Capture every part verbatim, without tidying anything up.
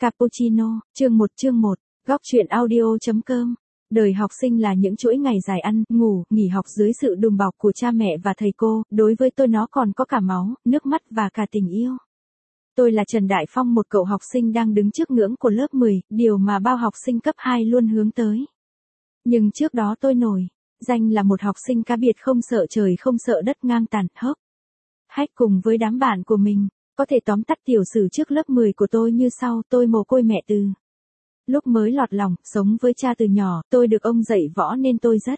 Cappuccino, chương một chương một, góc truyện audio.com. Đời học sinh là những chuỗi ngày dài ăn, ngủ, nghỉ học dưới sự đùm bọc của cha mẹ và thầy cô, đối với tôi nó còn có cả máu, nước mắt và cả tình yêu. Tôi là Trần Đại Phong, một cậu học sinh đang đứng trước ngưỡng của lớp mười, điều mà bao học sinh cấp hai luôn hướng tới. Nhưng trước đó tôi nổi danh là một học sinh cá biệt, không sợ trời không sợ đất, ngang tàn, hốc hách cùng với đám bạn của mình. Có thể tóm tắt tiểu sử trước lớp mười của tôi như sau: tôi mồ côi mẹ từ lúc mới lọt lòng, sống với cha từ nhỏ, tôi được ông dạy võ nên tôi rất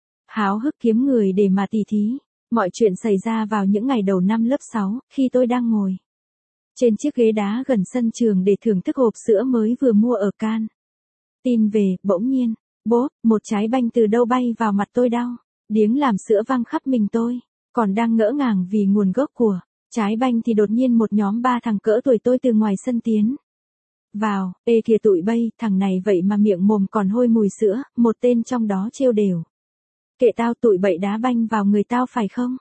háo hức kiếm người để mà tỉ thí. Mọi chuyện xảy ra vào những ngày đầu năm lớp sáu, khi tôi đang ngồi trên chiếc ghế đá gần sân trường để thưởng thức hộp sữa mới vừa mua ở can. Tin về, bỗng nhiên, bốp, một trái banh từ đâu bay vào mặt tôi, đau điếng làm sữa văng khắp mình tôi. Còn đang ngỡ ngàng vì nguồn gốc của trái banh thì đột nhiên một nhóm ba thằng cỡ tuổi tôi từ ngoài sân tiến vào. Ê kìa tụi bay, thằng này vậy mà miệng mồm còn hôi mùi sữa. Một tên trong đó trêu đều: kệ tao, tụi bậy đá banh vào người tao phải không?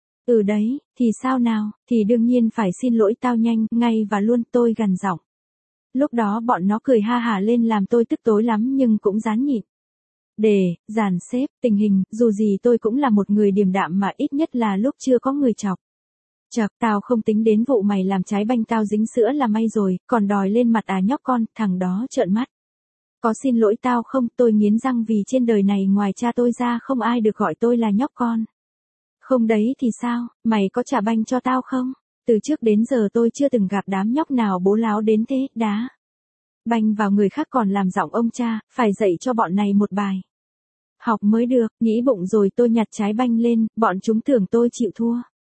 Ừ đấy, thì sao nào, thì đương nhiên phải xin lỗi tao nhanh, ngay và luôn, tôi gằn giọng. Lúc đó bọn nó cười ha hả lên làm tôi tức tối lắm, nhưng cũng ráng nhịn để dàn xếp tình hình. Dù gì tôi cũng là một người điềm đạm mà, ít nhất là lúc chưa có người chọc chọc. Tao không tính đến vụ mày làm trái banh tao dính sữa là may rồi, còn đòi lên mặt à nhóc con. Thằng đó trợn mắt: có xin lỗi tao không? Tôi nghiến răng, vì trên đời này ngoài cha tôi ra không ai được gọi tôi là nhóc con. Không đấy thì sao, mày có trả banh cho tao không? Từ trước đến giờ tôi chưa từng gặp đám nhóc nào bố láo đến thế, đá banh vào người khác còn làm giọng ông cha. Phải dạy cho bọn này một bài học mới được. Nghĩ bụng rồi tôi nhặt trái banh lên, bọn chúng tưởng tôi chịu thua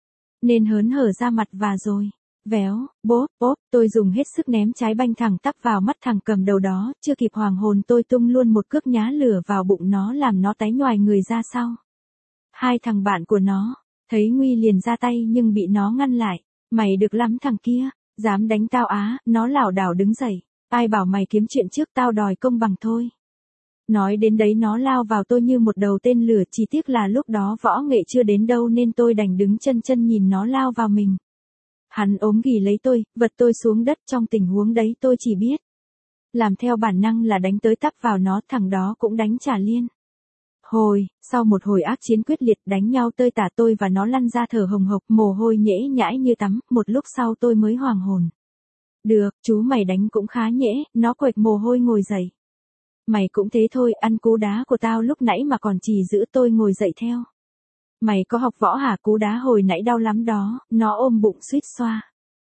nên hớn hở ra mặt, và rồi véo, bốp, bốp, tôi dùng hết sức ném trái banh thẳng tắp vào mắt thằng cầm đầu đó. Chưa kịp hoàng hồn tôi tung luôn một cước nhá lửa vào bụng nó, làm nó tái nhoài người ra sau. Hai thằng bạn của nó thấy nguy liền ra tay, nhưng bị nó ngăn lại. Mày được lắm thằng kia, dám đánh tao á? Nó lảo đảo đứng dậy. Ai bảo mày kiếm chuyện trước, tao đòi công bằng thôi. Nói đến đấy nó lao vào tôi như một đầu tên lửa. Chỉ tiếc là lúc đó võ nghệ chưa đến đâu nên tôi đành đứng chân chân nhìn nó lao vào mình. Hắn ốm ghì lấy tôi, vật tôi xuống đất. Trong tình huống đấy tôi chỉ biết làm theo bản năng là đánh tới tấp vào nó. Thằng đó cũng đánh trả liên hồi. Sau một hồi ác chiến quyết liệt, đánh nhau tơi tả, tôi và nó lăn ra thở hồng hộc, mồ hôi nhễ nhãi như tắm. Một lúc sau tôi mới hoàn hồn. Được, chú mày đánh cũng khá nhễ. Nó quệt mồ hôi ngồi dậy. Mày cũng thế thôi, ăn cú đá của tao lúc nãy mà còn chỉ giữ. Tôi ngồi dậy theo. Mày có học võ hả? Cú đá hồi nãy đau lắm đó. Nó ôm bụng suýt xoa.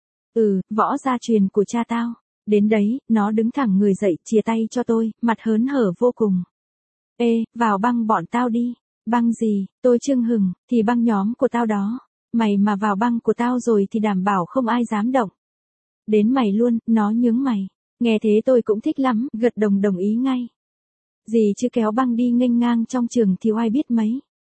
Ừ, võ gia truyền của cha tao. Đến đấy, nó đứng thẳng người dậy, chìa tay cho tôi, mặt hớn hở vô cùng. Ê, vào băng bọn tao đi. Băng gì? Tôi chưng hừng, thì băng nhóm của tao đó. Mày mà vào băng của tao rồi thì đảm bảo không ai dám động đến mày luôn. Nó nhướng mày. Nghe thế tôi cũng thích lắm, gật đồng đồng ý ngay. Gì chứ kéo băng đi nghênh ngang trong trường thì ai biết mấy.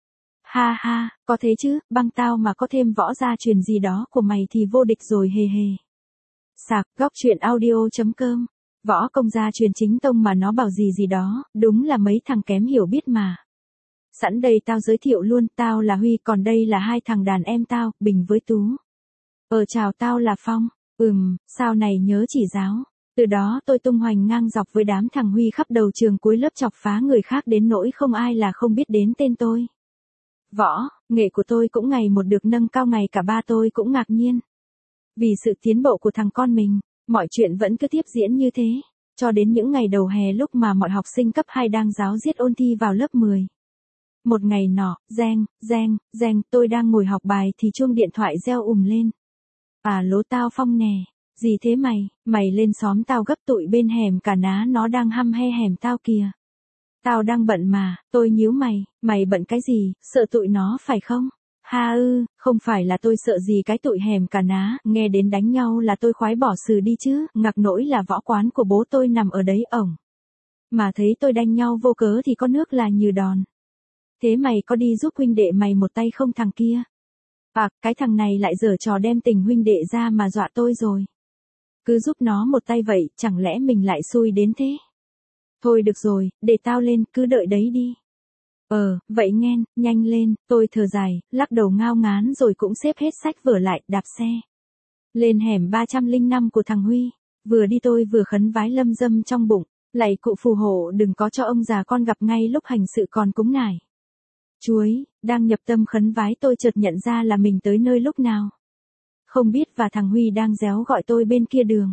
Ha ha, có thế chứ, băng tao mà có thêm võ gia truyền gì đó của mày thì vô địch rồi, hề hề. Sạc, góc truyện audio.com. Võ công gia truyền chính tông mà nó bảo gì gì đó, đúng là mấy thằng kém hiểu biết mà. Sẵn đây tao giới thiệu luôn, tao là Huy, còn đây là hai thằng đàn em tao, Bình với Tú. Ờ chào, tao là Phong. Ừm, sao này nhớ chỉ giáo. Từ đó tôi tung hoành ngang dọc với đám thằng Huy khắp đầu trường, cuối lớp chọc phá người khác đến nỗi không ai là không biết đến tên tôi. Võ, nghệ của tôi cũng ngày một được nâng cao, ngày cả ba tôi cũng ngạc nhiên vì sự tiến bộ của thằng con mình. Mọi chuyện vẫn cứ tiếp diễn như thế, cho đến những ngày đầu hè, lúc mà mọi học sinh cấp hai đang ráo riết ôn thi vào lớp mười. Một ngày nọ, reng, reng, reng, tôi đang ngồi học bài thì chuông điện thoại reo ùm lên. À lố, tao Phong nè. Gì thế mày? Mày lên xóm tao gấp, tụi bên hẻm cả ná nó đang hăm he hẻm tao kìa. Tao đang bận mà. Tôi nhíu mày. Mày bận cái gì? Sợ tụi nó phải không? Ha ư, không phải là tôi sợ gì cái tụi hẻm cả ná. Nghe đến đánh nhau là tôi khoái bỏ xử đi chứ. Ngặc nỗi là võ quán của bố tôi nằm ở đấy ổng. Mà thấy tôi đánh nhau vô cớ thì có nước là như đòn. Thế mày có đi giúp huynh đệ mày một tay không thằng kia? À, cái thằng này lại giở trò đem tình huynh đệ ra mà dọa tôi rồi. Cứ giúp nó một tay vậy, chẳng lẽ mình lại xui đến thế? Thôi được rồi, để tao lên, cứ đợi đấy đi. Ờ, vậy nghen, nhanh lên. Tôi thở dài, lắc đầu ngao ngán rồi cũng xếp hết sách vở lại, đạp xe lên hẻm ba trăm lẻ năm của thằng Huy. Vừa đi tôi vừa khấn vái lâm dâm trong bụng, lạy cụ phù hộ đừng có cho ông già con gặp ngay lúc hành sự còn cúng nải. Chuối, đang nhập tâm khấn vái tôi chợt nhận ra là mình tới nơi lúc nào. Không biết và thằng Huy đang réo gọi tôi bên kia đường.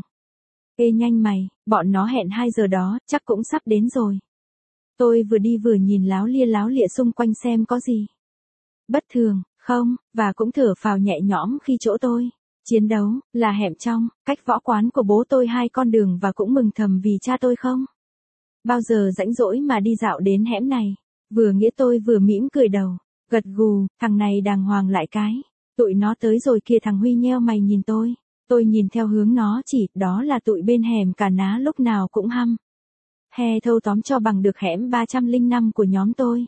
Ê nhanh mày, bọn nó hẹn hai giờ đó, chắc cũng sắp đến rồi. Tôi vừa đi vừa nhìn láo lia láo lịa xung quanh xem có gì bất thường, không, và cũng thở phào nhẹ nhõm khi chỗ tôi chiến đấu, là hẻm trong, cách võ quán của bố tôi hai con đường và cũng mừng thầm vì cha tôi không bao giờ rãnh rỗi mà đi dạo đến hẻm này. Vừa nghĩa tôi vừa mỉm cười đầu, gật gù, thằng này đàng hoàng lại cái. Tụi nó tới rồi kìa, thằng Huy nheo mày nhìn tôi. Tôi nhìn theo hướng nó chỉ, đó là tụi bên hẻm cả ná lúc nào cũng hăm. He thâu tóm cho bằng được hẻm ba trăm lẻ năm của nhóm tôi.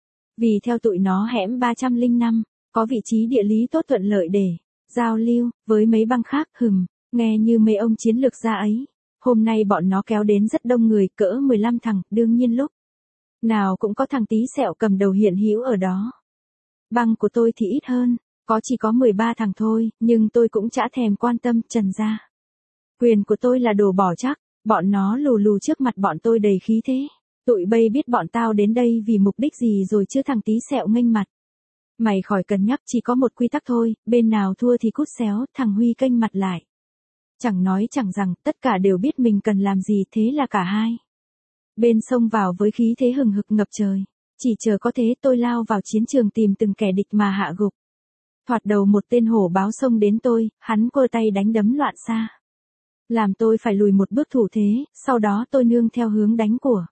Vì theo tụi nó hẻm ba trăm lẻ năm, có vị trí địa lý tốt thuận lợi để giao lưu với mấy băng khác, hừm, nghe như mấy ông chiến lược gia ấy. Hôm nay bọn nó kéo đến rất đông người, cỡ mười lăm thằng, đương nhiên lúc nào cũng có thằng tí sẹo cầm đầu hiện hữu ở đó. Băng của tôi thì ít hơn, có chỉ có mười ba thằng thôi, nhưng tôi cũng chả thèm quan tâm, trần ra. Quyền của tôi là đồ bỏ chắc, bọn nó lù lù trước mặt bọn tôi đầy khí thế. Tụi bay biết bọn tao đến đây vì mục đích gì rồi chứ, thằng tí sẹo nghênh mặt. Mày khỏi cần nhắc, chỉ có một quy tắc thôi, bên nào thua thì cút xéo, thằng Huy kênh mặt lại. Chẳng nói chẳng rằng, tất cả đều biết mình cần làm gì, thế là cả hai bên xông vào với khí thế hừng hực ngập trời. Chỉ chờ có thế tôi lao vào chiến trường tìm từng kẻ địch mà hạ gục. Thoạt đầu một tên hổ báo xông đến tôi, hắn quơ tay đánh đấm loạn xạ. Làm tôi phải lùi một bước thủ thế, sau đó tôi nương theo hướng đánh của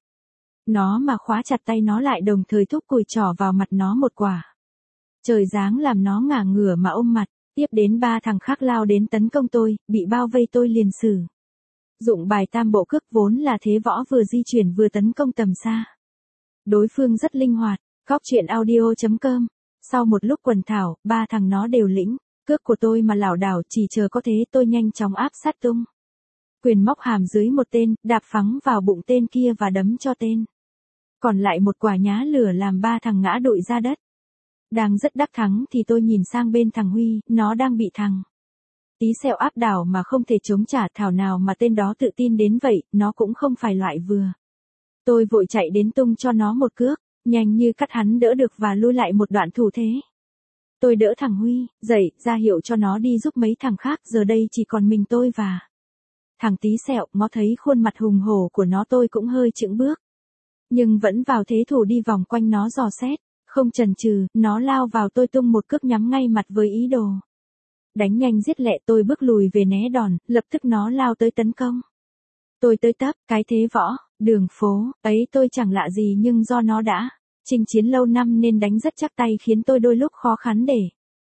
nó mà khóa chặt tay nó lại, đồng thời thúc cùi trỏ vào mặt nó một quả. Trời giáng làm nó ngả ngửa mà ôm mặt. Tiếp đến ba thằng khác lao đến tấn công tôi, bị bao vây tôi liền sử dụng bài tam bộ cước, vốn là thế võ, vừa di chuyển vừa tấn công tầm xa. Đối phương rất linh hoạt. Góc truyện audio chấm com. Sau một lúc quần thảo, ba thằng nó đều lĩnh cước của tôi mà lảo đảo, chỉ chờ có thế tôi nhanh chóng áp sát tung quyền móc hàm dưới một tên, đạp phắng vào bụng tên kia và đấm cho tên còn lại một quả nhá lửa, làm ba thằng ngã đụi ra đất. Đang rất đắc thắng thì tôi nhìn sang bên thằng Huy, nó đang bị thằng tí sẹo áp đảo mà không thể chống trả, thảo nào mà tên đó tự tin đến vậy, nó cũng không phải loại vừa. Tôi vội chạy đến tung cho nó một cước, nhanh như cắt hắn đỡ được và lui lại một đoạn thủ thế. Tôi đỡ thằng Huy dậy, ra hiệu cho nó đi giúp mấy thằng khác, giờ đây chỉ còn mình tôi và thằng tí sẹo. Ngó thấy khuôn mặt hùng hổ của nó tôi cũng hơi chững bước, nhưng vẫn vào thế thủ đi vòng quanh nó dò xét. Không chần chừ, nó lao vào tôi tung một cước nhắm ngay mặt với ý đồ đánh nhanh giết lẹ. Tôi bước lùi về né đòn, lập tức nó lao tới tấn công. Tôi tới tấp, cái thế võ đường phố ấy tôi chẳng lạ gì, nhưng do nó đã chinh chiến lâu năm nên đánh rất chắc tay, khiến tôi đôi lúc khó khăn để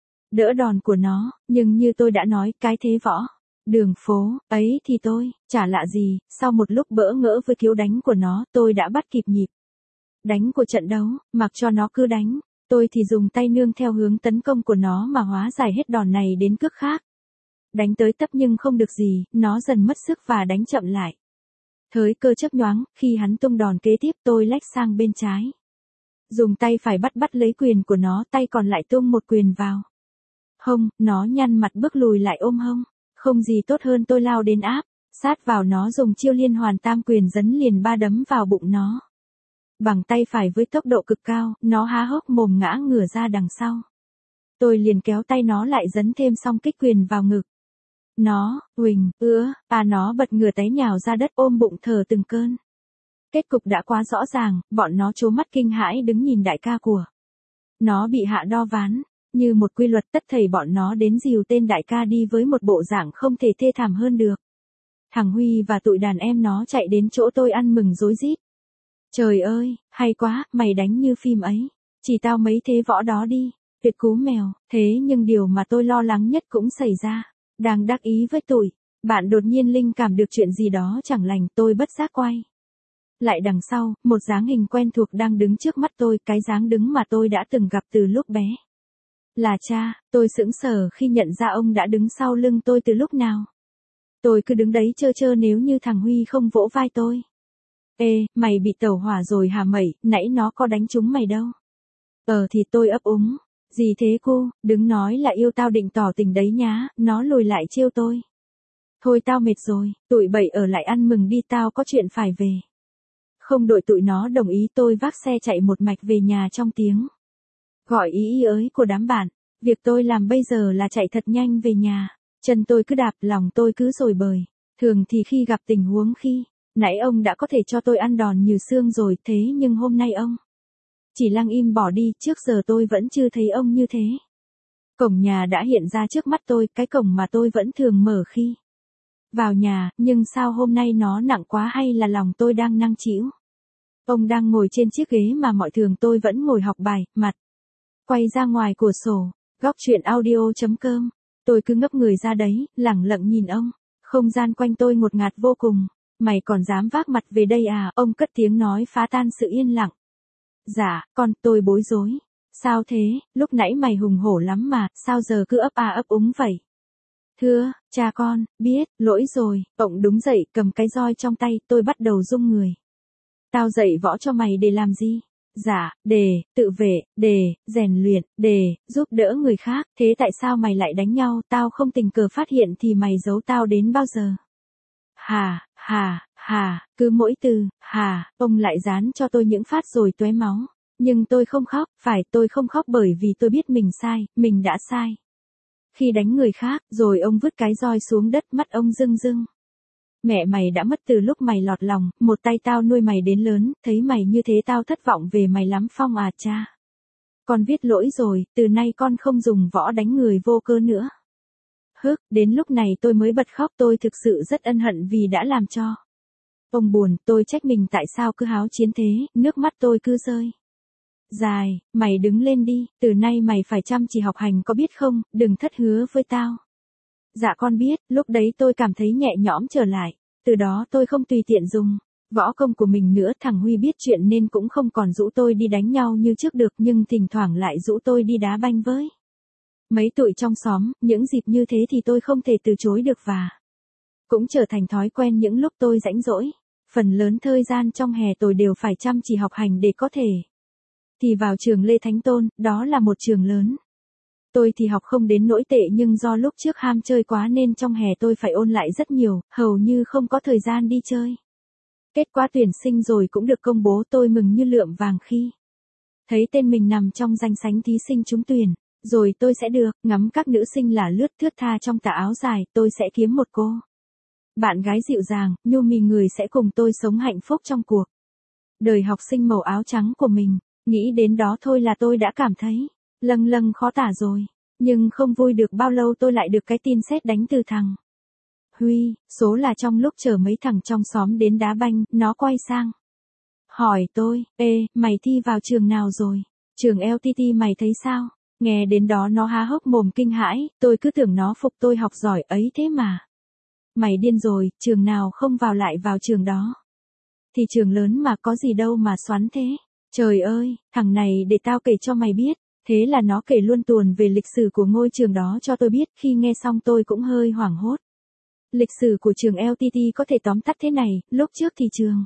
đỡ đòn của nó. Nhưng như tôi đã nói, cái thế võ đường phố ấy thì tôi chả lạ gì. Sau một lúc bỡ ngỡ với kiếu đánh của nó, tôi đã bắt kịp nhịp đánh của trận đấu, mặc cho nó cứ đánh. Tôi thì dùng tay nương theo hướng tấn công của nó mà hóa giải hết đòn này đến cước khác. Đánh tới tấp nhưng không được gì, nó dần mất sức và đánh chậm lại. Thời cơ chớp nhoáng, khi hắn tung đòn kế tiếp tôi lách sang bên trái. Dùng tay phải bắt bắt lấy quyền của nó, tay còn lại tung một quyền vào hông, nó nhăn mặt bước lùi lại ôm hông. Không gì tốt hơn, tôi lao đến áp sát vào nó, dùng chiêu liên hoàn tam quyền dấn liền ba đấm vào bụng nó. Bằng tay phải với tốc độ cực cao, nó há hốc mồm ngã ngửa ra đằng sau. Tôi liền kéo tay nó lại dấn thêm song kích quyền vào ngực nó. Huỳnh, ứa, à nó bật ngửa té nhào ra đất ôm bụng thở từng cơn. Kết cục đã quá rõ ràng, bọn nó trố mắt kinh hãi đứng nhìn đại ca của nó bị hạ đo ván. Như một quy luật, tất thảy bọn nó đến dìu tên đại ca đi với một bộ dạng không thể thê thảm hơn được. Thằng Huy và tụi đàn em nó chạy đến chỗ tôi ăn mừng rối rít. Trời ơi, hay quá, mày đánh như phim ấy. Chỉ tao mấy thế võ đó đi. Tuyệt cú mèo. Thế nhưng điều mà tôi lo lắng nhất cũng xảy ra. Đang đắc ý với tụi bạn, đột nhiên linh cảm được chuyện gì đó chẳng lành, tôi bất giác quay lại đằng sau, một dáng hình quen thuộc đang đứng trước mắt tôi, cái dáng đứng mà tôi đã từng gặp từ lúc bé. Là cha. Tôi sững sờ khi nhận ra ông đã đứng sau lưng tôi từ lúc nào. Tôi cứ đứng đấy chơ chơ nếu như thằng Huy không vỗ vai tôi. Ê, mày bị tẩu hỏa rồi hả mẩy, nãy nó có đánh trúng mày đâu. Ờ thì tôi ấp úng. Gì thế cô, đứng nói là yêu tao định tỏ tình đấy nhá, nó lùi lại trêu tôi. Thôi tao mệt rồi, tụi bậy ở lại ăn mừng đi, tao có chuyện phải về. Không đợi tụi nó đồng ý tôi vác xe chạy một mạch về nhà trong tiếng gọi ý ý ới của đám bạn. Việc tôi làm bây giờ là chạy thật nhanh về nhà. Chân tôi cứ đạp, lòng tôi cứ dồi bời. Thường thì khi gặp tình huống khi nãy ông đã có thể cho tôi ăn đòn như xương rồi, thế nhưng hôm nay ông chỉ lặng im bỏ đi, trước giờ tôi vẫn chưa thấy ông như thế. Cổng nhà đã hiện ra trước mắt tôi, cái cổng mà tôi vẫn thường mở khi vào nhà, nhưng sao hôm nay nó nặng quá, hay là lòng tôi đang nặng trĩu? Ông đang ngồi trên chiếc ghế mà mọi thường tôi vẫn ngồi học bài, mặt quay ra ngoài cửa sổ. Góc truyện audio chấm com. Tôi cứ ngấp người ra đấy, lẳng lặng nhìn ông. Không gian quanh tôi ngột ngạt vô cùng. Mày còn dám vác mặt về đây à? Ông cất tiếng nói phá tan sự yên lặng. Dạ, con, tôi bối rối. Sao thế, lúc nãy mày hùng hổ lắm mà, sao giờ cứ ấp a ấp úng vậy? Thưa, cha con, biết, lỗi rồi. Ông đứng dậy, cầm cái roi trong tay, tôi bắt đầu rung người. Tao dạy võ cho mày để làm gì? Dạ, để, tự vệ, để, rèn luyện, để, giúp đỡ người khác. Thế tại sao mày lại đánh nhau? Tao không tình cờ phát hiện thì mày giấu tao đến bao giờ? Hà, hà, hà, cứ mỗi từ, hà, ông lại dán cho tôi những phát rồi tóe máu. Nhưng tôi không khóc, phải, tôi không khóc bởi vì tôi biết mình sai, mình đã sai. Khi đánh người khác, rồi ông vứt cái roi xuống đất, mắt ông rưng rưng. Mẹ mày đã mất từ lúc mày lọt lòng, một tay tao nuôi mày đến lớn, thấy mày như thế tao thất vọng về mày lắm Phong à cha. Con biết lỗi rồi, từ nay con không dùng võ đánh người vô cơ nữa. Hức, đến lúc này tôi mới bật khóc, tôi thực sự rất ân hận vì đã làm cho ông buồn, tôi trách mình tại sao cứ háo chiến thế, nước mắt tôi cứ rơi dài. Mày đứng lên đi, từ nay mày phải chăm chỉ học hành có biết không, đừng thất hứa với tao. Dạ con biết, lúc đấy tôi cảm thấy nhẹ nhõm trở lại, từ đó tôi không tùy tiện dùng võ công của mình nữa. Thằng Huy biết chuyện nên cũng không còn dụ tôi đi đánh nhau như trước được, nhưng thỉnh thoảng lại dụ tôi đi đá banh với mấy tụi trong xóm. Những dịp như thế thì tôi không thể từ chối được và cũng trở thành thói quen những lúc tôi rảnh rỗi. Phần lớn thời gian trong hè tôi đều phải chăm chỉ học hành để có thể thì vào trường Lê Thánh Tôn, đó là một trường lớn. Tôi thì học không đến nỗi tệ, nhưng do lúc trước ham chơi quá nên trong hè tôi phải ôn lại rất nhiều, hầu như không có thời gian đi chơi. Kết quả tuyển sinh rồi cũng được công bố, tôi mừng như lượm vàng khi thấy tên mình nằm trong danh sách thí sinh trúng tuyển. Rồi tôi sẽ được ngắm các nữ sinh là lướt thướt tha trong tà áo dài, tôi sẽ kiếm một cô bạn gái dịu dàng, nhu mì người sẽ cùng tôi sống hạnh phúc trong cuộc đời học sinh màu áo trắng của mình. Nghĩ đến đó thôi là tôi đã cảm thấy lâng lâng khó tả rồi. Nhưng không vui được bao lâu tôi lại được cái tin sét đánh từ thằng Huy. Số là trong lúc chờ mấy thằng trong xóm đến đá banh, nó quay sang hỏi tôi, ê, mày thi vào trường nào rồi? Trường lờ tê tê mày thấy sao? Nghe đến đó nó há hốc mồm kinh hãi, tôi cứ tưởng nó phục tôi học giỏi ấy thế mà. Mày điên rồi, trường nào không vào lại vào trường đó. Thì trường lớn mà, có gì đâu mà xoắn thế. Trời ơi, thằng này để tao kể cho mày biết. Thế là nó kể luôn tuồn về lịch sử của ngôi trường đó cho tôi biết. Khi nghe xong tôi cũng hơi hoảng hốt. Lịch sử của trường lờ tê tê có thể tóm tắt thế này, lúc trước thì trường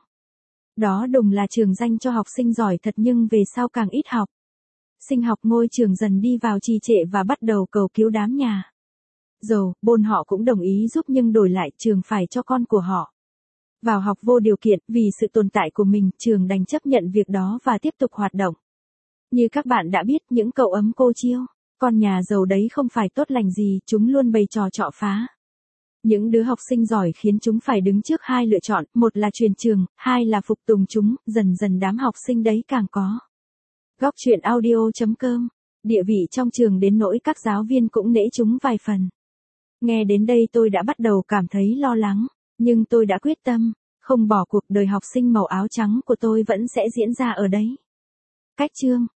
đó đùng là trường dành cho học sinh giỏi thật, nhưng về sau càng ít học sinh học, ngôi trường dần đi vào trì trệ và bắt đầu cầu cứu đám nhà giàu. Bôn họ cũng đồng ý giúp, nhưng đổi lại trường phải cho con của họ vào học vô điều kiện. Vì sự tồn tại của mình, trường đành chấp nhận việc đó và tiếp tục hoạt động. Như các bạn đã biết, những cậu ấm cô chiêu con nhà giàu đấy không phải tốt lành gì, chúng luôn bày trò trọ phá những đứa học sinh giỏi, khiến chúng phải đứng trước hai lựa chọn, một là truyền trường, hai là phục tùng chúng. Dần dần đám học sinh đấy càng có góc truyện audio chấm com địa vị trong trường đến nỗi các giáo viên cũng nể chúng vài phần. Nghe đến đây tôi đã bắt đầu cảm thấy lo lắng, nhưng tôi đã quyết tâm không bỏ cuộc. Đời học sinh màu áo trắng của tôi vẫn sẽ diễn ra ở đấy. Cách chương